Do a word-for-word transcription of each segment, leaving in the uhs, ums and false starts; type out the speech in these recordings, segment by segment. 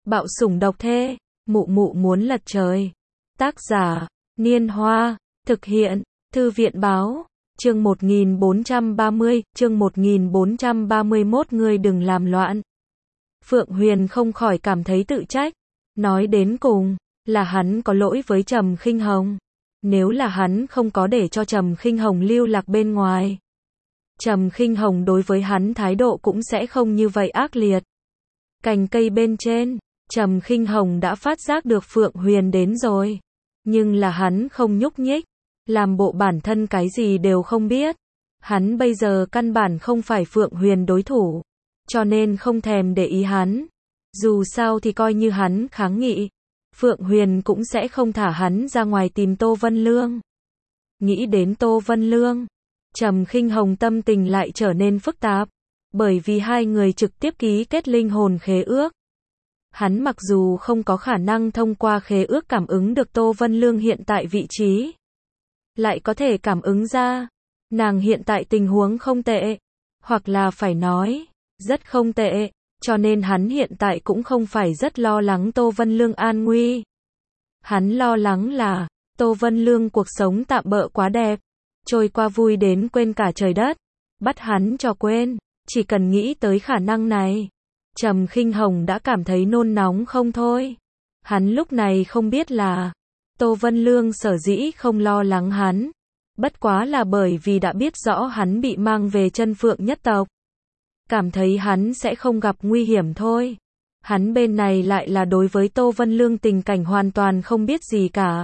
Bạo sủng độc thê, mụ mụ muốn lật trời. Tác giả, Niên Hoa, thực hiện, Thư viện báo, chương một nghìn bốn trăm ba mươi, chương một nghìn bốn trăm ba mươi mốt ngươi đừng làm loạn. Phượng Huyền không khỏi cảm thấy tự trách, nói đến cùng, là hắn có lỗi với Trầm Khinh Hồng. Nếu là hắn không có để cho Trầm Khinh Hồng lưu lạc bên ngoài, Trầm Khinh Hồng đối với hắn thái độ cũng sẽ không như vậy ác liệt. Cành cây bên trên, Trầm Khinh Hồng đã phát giác được Phượng Huyền đến rồi, nhưng là hắn không nhúc nhích, làm bộ bản thân cái gì đều không biết. Hắn bây giờ căn bản không phải Phượng Huyền đối thủ, cho nên không thèm để ý hắn. Dù sao thì coi như hắn kháng nghị, Phượng Huyền cũng sẽ không thả hắn ra ngoài tìm Tô Vân Lương. Nghĩ đến Tô Vân Lương, Trầm Khinh Hồng tâm tình lại trở nên phức tạp, bởi vì hai người trực tiếp ký kết linh hồn khế ước. Hắn mặc dù không có khả năng thông qua khế ước cảm ứng được Tô Vân Lương hiện tại vị trí, lại có thể cảm ứng ra, nàng hiện tại tình huống không tệ, hoặc là phải nói, rất không tệ, cho nên hắn hiện tại cũng không phải rất lo lắng Tô Vân Lương an nguy. Hắn lo lắng là, Tô Vân Lương cuộc sống tạm bợ quá đẹp, trôi qua vui đến quên cả trời đất, bắt hắn cho quên, chỉ cần nghĩ tới khả năng này, Trầm Khinh Hồng đã cảm thấy nôn nóng không thôi. Hắn lúc này không biết là, Tô Vân Lương sở dĩ không lo lắng hắn, bất quá là bởi vì đã biết rõ hắn bị mang về Chân Phượng nhất tộc, cảm thấy hắn sẽ không gặp nguy hiểm thôi. Hắn bên này lại là đối với Tô Vân Lương tình cảnh hoàn toàn không biết gì cả,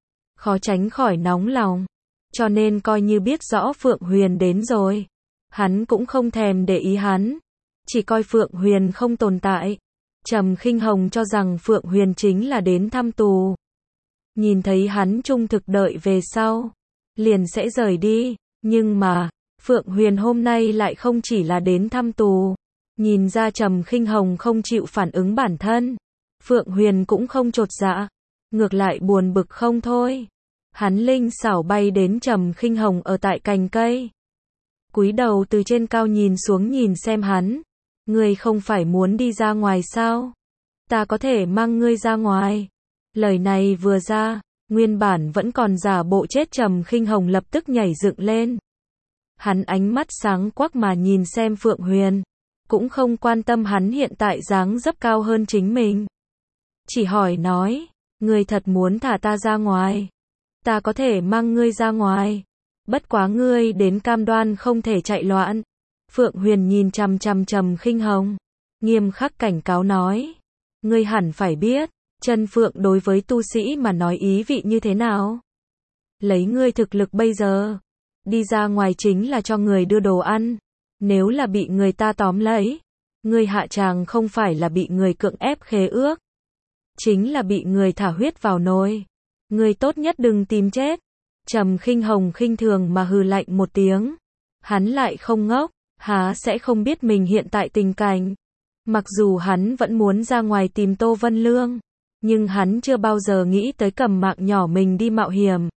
khó tránh khỏi nóng lòng, cho nên coi như biết rõ Phượng Huyền đến rồi, hắn cũng không thèm để ý hắn, chỉ coi Phượng Huyền không tồn tại. Trầm Khinh Hồng cho rằng Phượng Huyền chính là đến thăm tù, nhìn thấy hắn trung thực đợi về sau, liền sẽ rời đi, nhưng mà, Phượng Huyền hôm nay lại không chỉ là đến thăm tù. Nhìn ra Trầm Khinh Hồng không chịu phản ứng bản thân, Phượng Huyền cũng không chột dạ, ngược lại buồn bực không thôi. Hắn linh xảo bay đến Trầm Khinh Hồng ở tại cành cây, cúi đầu từ trên cao nhìn xuống nhìn xem hắn. Ngươi không phải muốn đi ra ngoài sao? Ta có thể mang ngươi ra ngoài. Lời này vừa ra, nguyên bản vẫn còn giả bộ chết Trầm Khinh Hồng lập tức nhảy dựng lên. Hắn ánh mắt sáng quắc mà nhìn xem Phượng Huyền, cũng không quan tâm hắn hiện tại dáng dấp cao hơn chính mình. Chỉ hỏi nói, ngươi thật muốn thả ta ra ngoài? Ta có thể mang ngươi ra ngoài, bất quá ngươi đến cam đoan không thể chạy loạn. Phượng Huyền nhìn chằm chằm Trầm Khinh Hồng, nghiêm khắc cảnh cáo nói, ngươi hẳn phải biết, Chân Phượng đối với tu sĩ mà nói ý vị như thế nào. Lấy ngươi thực lực bây giờ, đi ra ngoài chính là cho người đưa đồ ăn, nếu là bị người ta tóm lấy, ngươi hạ tràng không phải là bị người cưỡng ép khế ước, chính là bị người thả huyết vào nồi. Ngươi tốt nhất đừng tìm chết. Trầm Khinh Hồng khinh thường mà hừ lạnh một tiếng, hắn lại không ngốc, há sẽ không biết mình hiện tại tình cảnh. Mặc dù hắn vẫn muốn ra ngoài tìm Tô Vân Lương, nhưng hắn chưa bao giờ nghĩ tới cầm mạng nhỏ mình đi mạo hiểm.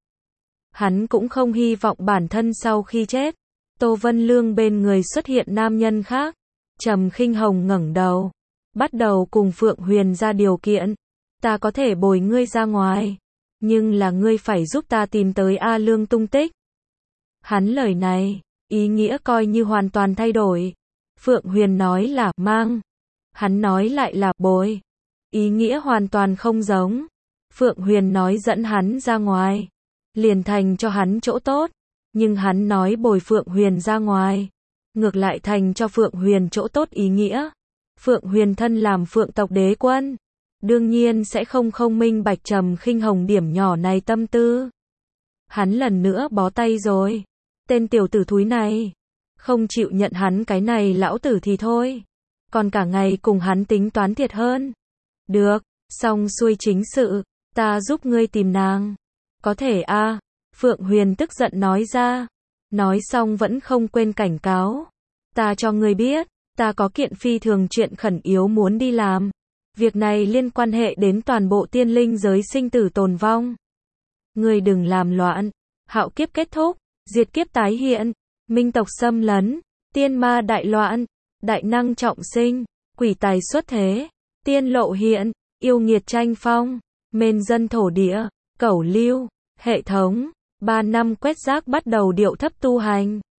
Hắn cũng không hy vọng bản thân sau khi chết, Tô Vân Lương bên người xuất hiện nam nhân khác. Trầm Khinh Hồng ngẩng đầu, bắt đầu cùng Phượng Huyền ra điều kiện. Ta có thể bồi ngươi ra ngoài, nhưng là ngươi phải giúp ta tìm tới A Lương tung tích. Hắn lời này, ý nghĩa coi như hoàn toàn thay đổi. Phượng Huyền nói là mang, hắn nói lại là bồi, ý nghĩa hoàn toàn không giống. Phượng Huyền nói dẫn hắn ra ngoài, liền thành cho hắn chỗ tốt, nhưng hắn nói bồi Phượng Huyền ra ngoài, ngược lại thành cho Phượng Huyền chỗ tốt ý nghĩa. Phượng Huyền thân làm Phượng tộc đế quân, đương nhiên sẽ không không minh bạch Trầm Khinh Hồng điểm nhỏ này tâm tư. Hắn lần nữa bó tay rồi, tên tiểu tử thúi này, không chịu nhận hắn cái này lão tử thì thôi, còn cả ngày cùng hắn tính toán thiệt hơn. Được, xong xuôi chính sự, ta giúp ngươi tìm nàng. Có thể a, à, Phượng Huyền tức giận nói ra, nói xong vẫn không quên cảnh cáo. Ta cho ngươi biết, ta có kiện phi thường chuyện khẩn yếu muốn đi làm. Việc này liên quan hệ đến toàn bộ tiên linh giới sinh tử tồn vong. Ngươi đừng làm loạn, hạo kiếp kết thúc, diệt kiếp tái hiện, minh tộc xâm lấn, tiên ma đại loạn, đại năng trọng sinh, quỷ tài xuất thế. tiên lộ hiện, yêu nghiệt tranh phong, mên dân thổ địa, cẩu lưu, hệ thống, ba năm quét rác bắt đầu điệu thấp tu hành.